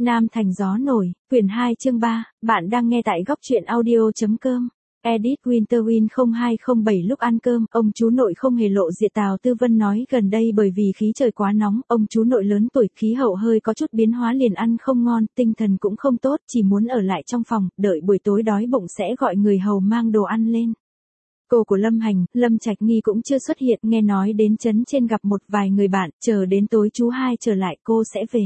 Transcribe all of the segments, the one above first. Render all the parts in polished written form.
Nam Thành Gió Nổi, quyển 2 chương 3, bạn đang nghe tại góc truyện audio.com. Edit Winterwin 0207. Lúc ăn cơm, ông chú nội không hề lộ diện. Tào Tư Vân nói gần đây bởi vì khí trời quá nóng, ông chú nội lớn tuổi, khí hậu hơi có chút biến hóa liền ăn không ngon, tinh thần cũng không tốt, chỉ muốn ở lại trong phòng, đợi buổi tối đói bụng sẽ gọi người hầu mang đồ ăn lên. Cô của Lâm Hành, Lâm Trạch Nghi cũng chưa xuất hiện, nghe nói đến trấn trên gặp một vài người bạn, chờ đến tối chú hai trở lại cô sẽ về.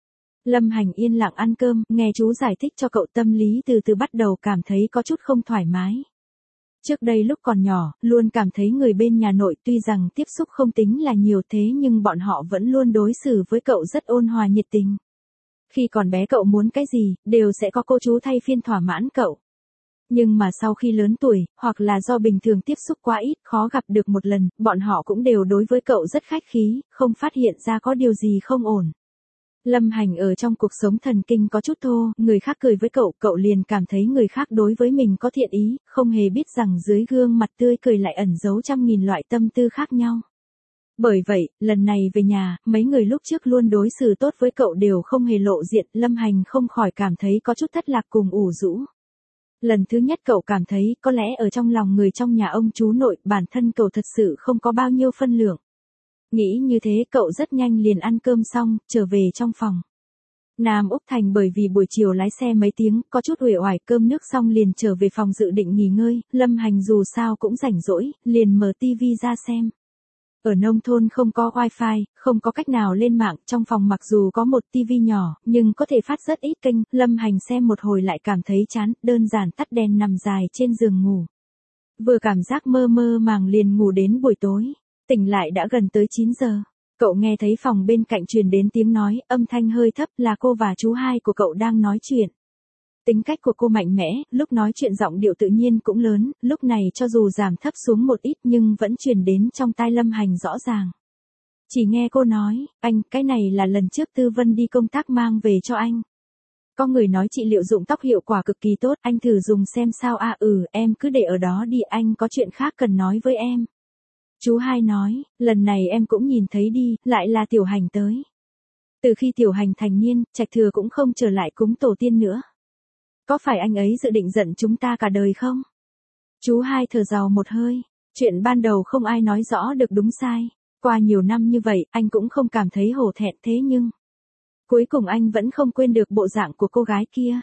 Lâm Hành yên lặng ăn cơm, nghe chú giải thích cho cậu, tâm lý từ từ bắt đầu cảm thấy có chút không thoải mái. Trước đây lúc còn nhỏ, luôn cảm thấy người bên nhà nội tuy rằng tiếp xúc không tính là nhiều thế nhưng bọn họ vẫn luôn đối xử với cậu rất ôn hòa nhiệt tình. Khi còn bé cậu muốn cái gì, đều sẽ có cô chú thay phiên thỏa mãn cậu. Nhưng mà sau khi lớn tuổi, hoặc là do bình thường tiếp xúc quá ít, khó gặp được một lần, bọn họ cũng đều đối với cậu rất khách khí, không phát hiện ra có điều gì không ổn. Lâm Hành ở trong cuộc sống thần kinh có chút thô, người khác cười với cậu, cậu liền cảm thấy người khác đối với mình có thiện ý, không hề biết rằng dưới gương mặt tươi cười lại ẩn giấu trăm nghìn loại tâm tư khác nhau. Bởi vậy, lần này về nhà, mấy người lúc trước luôn đối xử tốt với cậu đều không hề lộ diện, Lâm Hành không khỏi cảm thấy có chút thất lạc cùng ủ rũ. Lần thứ nhất cậu cảm thấy, có lẽ ở trong lòng người trong nhà ông chú nội, bản thân cậu thật sự không có bao nhiêu phân lượng. Nghĩ như thế cậu rất nhanh liền ăn cơm xong, trở về trong phòng. Nam Úc Thành bởi vì buổi chiều lái xe mấy tiếng, có chút uể oải, cơm nước xong liền trở về phòng dự định nghỉ ngơi, Lâm Hành dù sao cũng rảnh rỗi, liền mở tivi ra xem. Ở nông thôn không có wifi, không có cách nào lên mạng, trong phòng mặc dù có một tivi nhỏ, nhưng có thể phát rất ít kênh, Lâm Hành xem một hồi lại cảm thấy chán, đơn giản tắt đèn nằm dài trên giường ngủ. Vừa cảm giác mơ mơ màng liền ngủ đến buổi tối. Tỉnh lại đã gần tới 9 giờ. Cậu nghe thấy phòng bên cạnh truyền đến tiếng nói, âm thanh hơi thấp, là cô và chú hai của cậu đang nói chuyện. Tính cách của cô mạnh mẽ, lúc nói chuyện giọng điệu tự nhiên cũng lớn, lúc này cho dù giảm thấp xuống một ít nhưng vẫn truyền đến trong tai Lâm Hành rõ ràng. Chỉ nghe cô nói, anh, cái này là lần trước Tư Vân đi công tác mang về cho anh. Có người nói trị liệu dụng tóc hiệu quả cực kỳ tốt, anh thử dùng xem sao à. Em cứ để ở đó đi, anh có chuyện khác cần nói với em. Chú hai nói, lần này em cũng nhìn thấy đi, lại là Tiểu Hành tới. Từ khi Tiểu Hành thành niên, Trạch Thừa cũng không trở lại cúng tổ tiên nữa. Có phải anh ấy dự định giận chúng ta cả đời không? Chú hai thở dài một hơi, chuyện ban đầu không ai nói rõ được đúng sai. Qua nhiều năm như vậy, anh cũng không cảm thấy hổ thẹn thế nhưng... Cuối cùng anh vẫn không quên được bộ dạng của cô gái kia.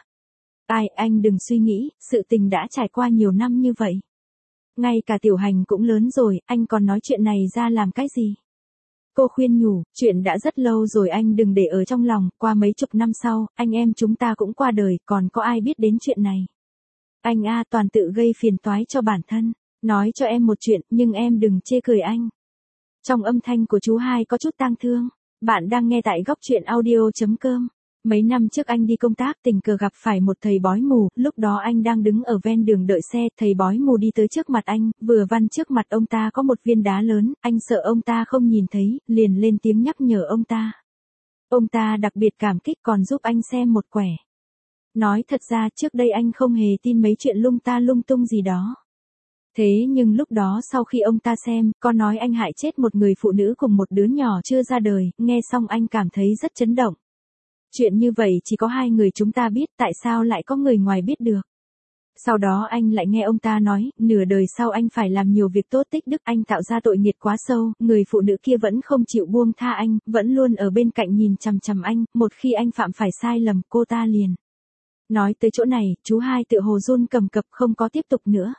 Anh đừng suy nghĩ, sự tình đã trải qua nhiều năm như vậy. Ngay cả Tiểu Hành cũng lớn rồi, anh còn nói chuyện này ra làm cái gì? Cô khuyên nhủ, chuyện đã rất lâu rồi anh đừng để ở trong lòng, qua mấy chục năm sau, anh em chúng ta cũng qua đời, còn có ai biết đến chuyện này. Anh toàn tự gây phiền toái cho bản thân, nói cho em một chuyện, nhưng em đừng chê cười anh. Trong âm thanh của chú hai có chút tang thương, bạn đang nghe tại góc truyện audio.com. Mấy năm trước anh đi công tác tình cờ gặp phải một thầy bói mù, lúc đó anh đang đứng ở ven đường đợi xe, thầy bói mù đi tới trước mặt anh, vừa vặn trước mặt ông ta có một viên đá lớn, anh sợ ông ta không nhìn thấy, liền lên tiếng nhắc nhở ông ta. Ông ta đặc biệt cảm kích còn giúp anh xem một quẻ. Nói thật ra trước đây anh không hề tin mấy chuyện lung ta lung tung gì đó. Thế nhưng lúc đó sau khi ông ta xem, có nói anh hại chết một người phụ nữ cùng một đứa nhỏ chưa ra đời, nghe xong anh cảm thấy rất chấn động. Chuyện như vậy chỉ có hai người chúng ta biết, tại sao lại có người ngoài biết được. Sau đó anh lại nghe ông ta nói, nửa đời sau anh phải làm nhiều việc tốt tích đức, anh tạo ra tội nghiệt quá sâu, người phụ nữ kia vẫn không chịu buông tha anh, vẫn luôn ở bên cạnh nhìn chằm chằm anh, một khi anh phạm phải sai lầm, cô ta liền. Nói tới chỗ này, chú hai tựa hồ run cầm cập không có tiếp tục nữa.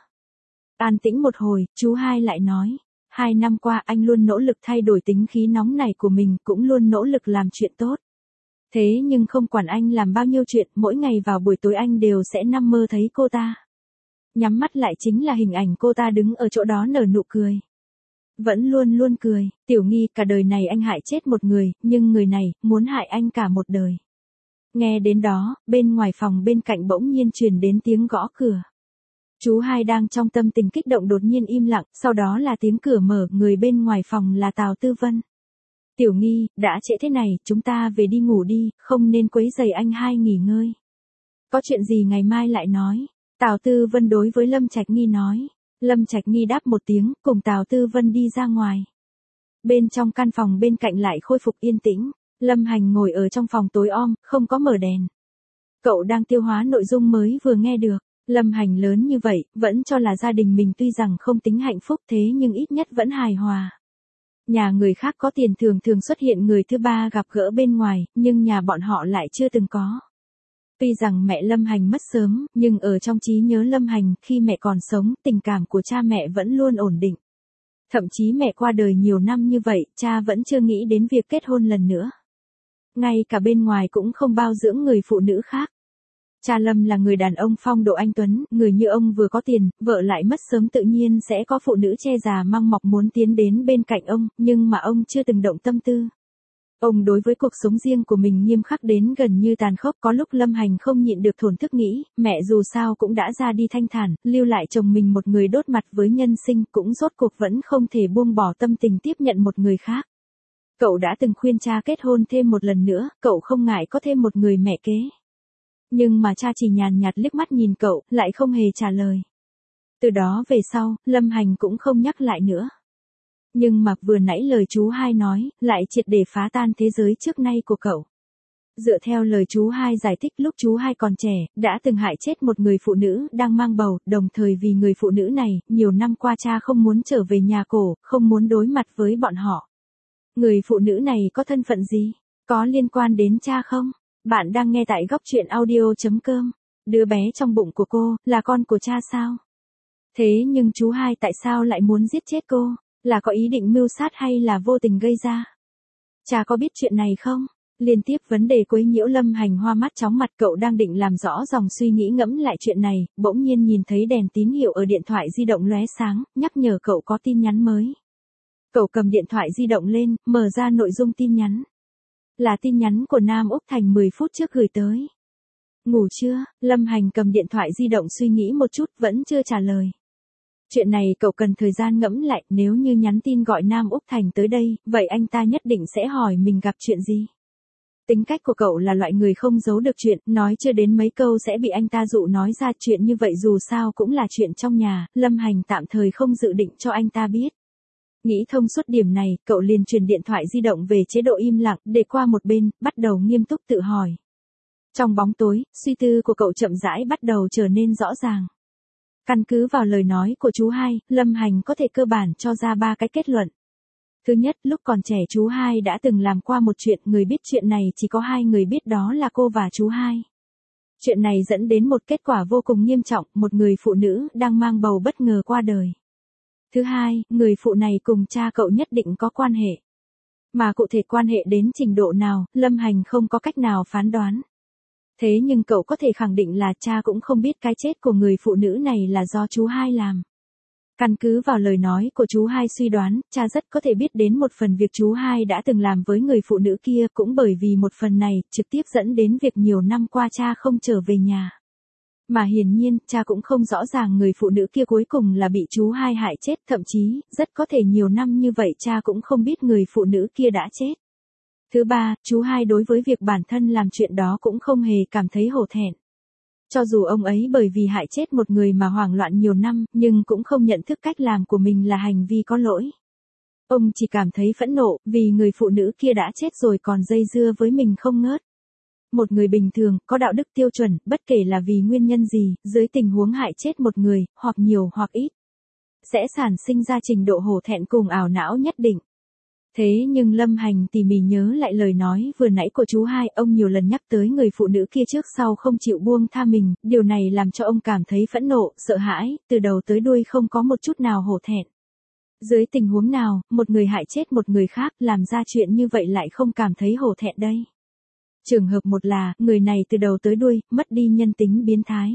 An tĩnh một hồi, chú hai lại nói, 2 năm qua anh luôn nỗ lực thay đổi tính khí nóng này của mình, cũng luôn nỗ lực làm chuyện tốt. Thế nhưng không quản anh làm bao nhiêu chuyện, mỗi ngày vào buổi tối anh đều sẽ nằm mơ thấy cô ta. Nhắm mắt lại chính là hình ảnh cô ta đứng ở chỗ đó nở nụ cười. Vẫn luôn luôn cười, Tiểu Nghi, cả đời này anh hại chết một người, nhưng người này, muốn hại anh cả một đời. Nghe đến đó, bên ngoài phòng bên cạnh bỗng nhiên truyền đến tiếng gõ cửa. Chú hai đang trong tâm tình kích động đột nhiên im lặng, sau đó là tiếng cửa mở, người bên ngoài phòng là Tào Tư Vân. Tiểu Nghi, đã trễ thế này, chúng ta về đi ngủ đi, không nên quấy rầy anh hai nghỉ ngơi. Có chuyện gì ngày mai lại nói. Tào Tư Vân đối với Lâm Trạch Nghi nói. Lâm Trạch Nghi đáp một tiếng, cùng Tào Tư Vân đi ra ngoài. Bên trong căn phòng bên cạnh lại khôi phục yên tĩnh. Lâm Hành ngồi ở trong phòng tối om, không có mở đèn. Cậu đang tiêu hóa nội dung mới vừa nghe được. Lâm Hành lớn như vậy, vẫn cho là gia đình mình tuy rằng không tính hạnh phúc thế nhưng ít nhất vẫn hài hòa. Nhà người khác có tiền thường thường xuất hiện người thứ ba gặp gỡ bên ngoài, nhưng nhà bọn họ lại chưa từng có. Tuy rằng mẹ Lâm Hành mất sớm, nhưng ở trong trí nhớ Lâm Hành, khi mẹ còn sống, tình cảm của cha mẹ vẫn luôn ổn định. Thậm chí mẹ qua đời nhiều năm như vậy, cha vẫn chưa nghĩ đến việc kết hôn lần nữa. Ngay cả bên ngoài cũng không bao dưỡng người phụ nữ khác. Cha Lâm là người đàn ông phong độ anh tuấn, người như ông vừa có tiền, vợ lại mất sớm tự nhiên sẽ có phụ nữ che già mang mọc muốn tiến đến bên cạnh ông, nhưng mà ông chưa từng động tâm tư. Ông đối với cuộc sống riêng của mình nghiêm khắc đến gần như tàn khốc, có lúc Lâm Hành không nhịn được thổn thức nghĩ, mẹ dù sao cũng đã ra đi thanh thản, lưu lại chồng mình một người đốt mặt với nhân sinh, cũng rốt cuộc vẫn không thể buông bỏ tâm tình tiếp nhận một người khác. Cậu đã từng khuyên cha kết hôn thêm một lần nữa, cậu không ngại có thêm một người mẹ kế. Nhưng mà cha chỉ nhàn nhạt liếc mắt nhìn cậu, lại không hề trả lời. Từ đó về sau, Lâm Hành cũng không nhắc lại nữa. Nhưng mà vừa nãy lời chú hai nói, lại triệt để phá tan thế giới trước nay của cậu. Dựa theo lời chú hai giải thích lúc chú hai còn trẻ, đã từng hại chết một người phụ nữ đang mang bầu, đồng thời vì người phụ nữ này, nhiều năm qua cha không muốn trở về nhà cổ, không muốn đối mặt với bọn họ. Người phụ nữ này có thân phận gì? Có liên quan đến cha không? Bạn đang nghe tại góc truyện audio.com. Đứa bé trong bụng của cô, là con của cha sao? Thế nhưng chú hai tại sao lại muốn giết chết cô? Là có ý định mưu sát hay là vô tình gây ra? Cha có biết chuyện này không? Liên tiếp vấn đề quấy nhiễu Lâm Hành hoa mắt chóng mặt, cậu đang định làm rõ dòng suy nghĩ ngẫm lại chuyện này, bỗng nhiên nhìn thấy đèn tín hiệu ở điện thoại di động lóe sáng, nhắc nhở cậu có tin nhắn mới. Cậu cầm điện thoại di động lên, mở ra nội dung tin nhắn. Là tin nhắn của Nam Úc Thành 10 phút trước gửi tới. Ngủ chưa? Lâm Hành cầm điện thoại di động suy nghĩ một chút, vẫn chưa trả lời. Chuyện này cậu cần thời gian ngẫm lại, nếu như nhắn tin gọi Nam Úc Thành tới đây, vậy anh ta nhất định sẽ hỏi mình gặp chuyện gì. Tính cách của cậu là loại người không giấu được chuyện, nói chưa đến mấy câu sẽ bị anh ta dụ nói ra, chuyện như vậy dù sao cũng là chuyện trong nhà, Lâm Hành tạm thời không dự định cho anh ta biết. Nghĩ thông suốt điểm này, cậu liền truyền điện thoại di động về chế độ im lặng, để qua một bên, bắt đầu nghiêm túc tự hỏi. Trong bóng tối, suy tư của cậu chậm rãi bắt đầu trở nên rõ ràng. Căn cứ vào lời nói của chú hai, Lâm Hành có thể cơ bản cho ra 3 cái kết luận. Thứ nhất, lúc còn trẻ chú hai đã từng làm qua một chuyện, người biết chuyện này chỉ có 2 người biết, đó là cô và chú hai. Chuyện này dẫn đến một kết quả vô cùng nghiêm trọng, một người phụ nữ đang mang bầu bất ngờ qua đời. Thứ hai, người phụ này cùng cha cậu nhất định có quan hệ. Mà cụ thể quan hệ đến trình độ nào, Lâm Hành không có cách nào phán đoán. Thế nhưng cậu có thể khẳng định là cha cũng không biết cái chết của người phụ nữ này là do chú hai làm. Căn cứ vào lời nói của chú hai suy đoán, cha rất có thể biết đến một phần việc chú hai đã từng làm với người phụ nữ kia, cũng bởi vì một phần này, trực tiếp dẫn đến việc nhiều năm qua cha không trở về nhà. Mà hiển nhiên, cha cũng không rõ ràng người phụ nữ kia cuối cùng là bị chú hai hại chết, thậm chí, rất có thể nhiều năm như vậy cha cũng không biết người phụ nữ kia đã chết. Thứ ba, chú hai đối với việc bản thân làm chuyện đó cũng không hề cảm thấy hổ thẹn. Cho dù ông ấy bởi vì hại chết một người mà hoảng loạn nhiều năm, nhưng cũng không nhận thức cách làm của mình là hành vi có lỗi. Ông chỉ cảm thấy phẫn nộ, vì người phụ nữ kia đã chết rồi còn dây dưa với mình không ngớt. Một người bình thường, có đạo đức tiêu chuẩn, bất kể là vì nguyên nhân gì, dưới tình huống hại chết một người, hoặc nhiều hoặc ít, sẽ sản sinh ra trình độ hổ thẹn cùng ảo não nhất định. Thế nhưng Lâm Hành tỉ mỉ nhớ lại lời nói vừa nãy của chú hai, ông nhiều lần nhắc tới người phụ nữ kia trước sau không chịu buông tha mình, điều này làm cho ông cảm thấy phẫn nộ, sợ hãi, từ đầu tới đuôi không có một chút nào hổ thẹn. Dưới tình huống nào, một người hại chết một người khác, làm ra chuyện như vậy lại không cảm thấy hổ thẹn đây? Trường hợp một là, người này từ đầu tới đuôi, mất đi nhân tính biến thái.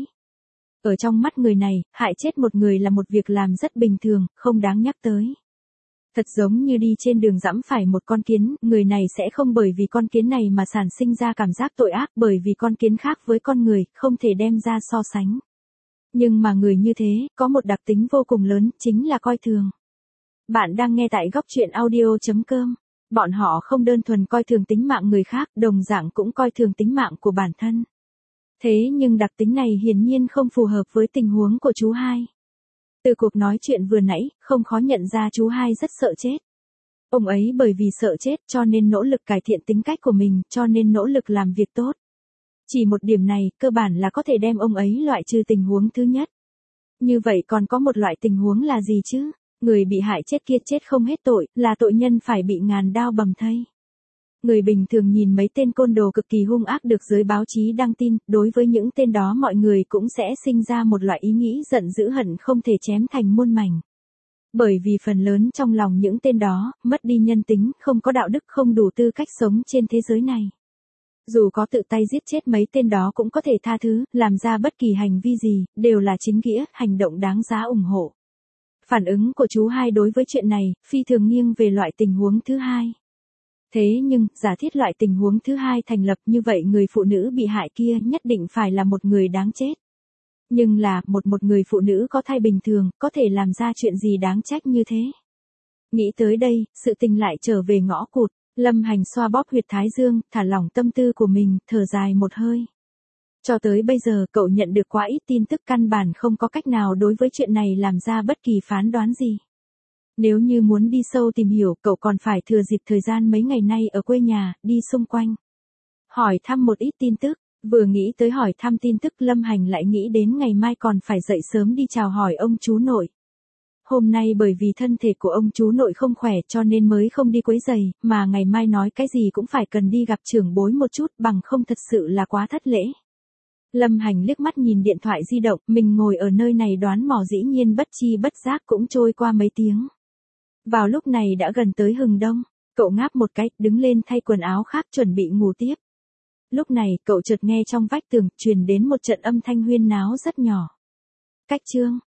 Ở trong mắt người này, hại chết một người là một việc làm rất bình thường, không đáng nhắc tới. Thật giống như đi trên đường giẫm phải một con kiến, người này sẽ không bởi vì con kiến này mà sản sinh ra cảm giác tội ác, bởi vì con kiến khác với con người, không thể đem ra so sánh. Nhưng mà người như thế, có một đặc tính vô cùng lớn, chính là coi thường. Bạn đang nghe tại góc truyện audio.com. Bọn họ không đơn thuần coi thường tính mạng người khác, đồng dạng cũng coi thường tính mạng của bản thân. Thế nhưng đặc tính này hiển nhiên không phù hợp với tình huống của chú hai. Từ cuộc nói chuyện vừa nãy, không khó nhận ra chú hai rất sợ chết. Ông ấy bởi vì sợ chết cho nên nỗ lực cải thiện tính cách của mình, cho nên nỗ lực làm việc tốt. Chỉ một điểm này, cơ bản là có thể đem ông ấy loại trừ tình huống thứ nhất. Như vậy còn có một loại tình huống là gì chứ? Người bị hại chết kia chết không hết tội, là tội nhân phải bị ngàn đao bầm thây. Người bình thường nhìn mấy tên côn đồ cực kỳ hung ác được giới báo chí đăng tin, đối với những tên đó mọi người cũng sẽ sinh ra một loại ý nghĩ giận dữ hận không thể chém thành muôn mảnh. Bởi vì phần lớn trong lòng những tên đó, mất đi nhân tính, không có đạo đức, không đủ tư cách sống trên thế giới này. Dù có tự tay giết chết mấy tên đó cũng có thể tha thứ, làm ra bất kỳ hành vi gì, đều là chính nghĩa, hành động đáng giá ủng hộ. Phản ứng của chú hai đối với chuyện này, phi thường nghiêng về loại tình huống thứ hai. Thế nhưng, giả thiết loại tình huống thứ hai thành lập như vậy người phụ nữ bị hại kia nhất định phải là một người đáng chết. Nhưng là, một người phụ nữ có thai bình thường, có thể làm ra chuyện gì đáng trách như thế. Nghĩ tới đây, sự tình lại trở về ngõ cụt, Lâm Hành xoa bóp huyệt thái dương, thả lỏng tâm tư của mình, thở dài một hơi. Cho tới bây giờ cậu nhận được quá ít tin tức, căn bản không có cách nào đối với chuyện này làm ra bất kỳ phán đoán gì. Nếu như muốn đi sâu tìm hiểu, cậu còn phải thừa dịp thời gian mấy ngày nay ở quê nhà, đi xung quanh. Hỏi thăm một ít tin tức, vừa nghĩ tới hỏi thăm tin tức Lâm Hành lại nghĩ đến ngày mai còn phải dậy sớm đi chào hỏi ông chú nội. Hôm nay bởi vì thân thể của ông chú nội không khỏe cho nên mới không đi quấy giày, mà ngày mai nói cái gì cũng phải cần đi gặp trưởng bối một chút, bằng không thật sự là quá thất lễ. Lâm Hành liếc mắt nhìn điện thoại di động, mình ngồi ở nơi này đoán mò, dĩ nhiên bất chi bất giác cũng trôi qua mấy tiếng. Vào lúc này đã gần tới hừng đông, cậu ngáp một cái, đứng lên thay quần áo khác chuẩn bị ngủ tiếp. Lúc này, cậu chợt nghe trong vách tường truyền đến một trận âm thanh huyên náo rất nhỏ. Cách chương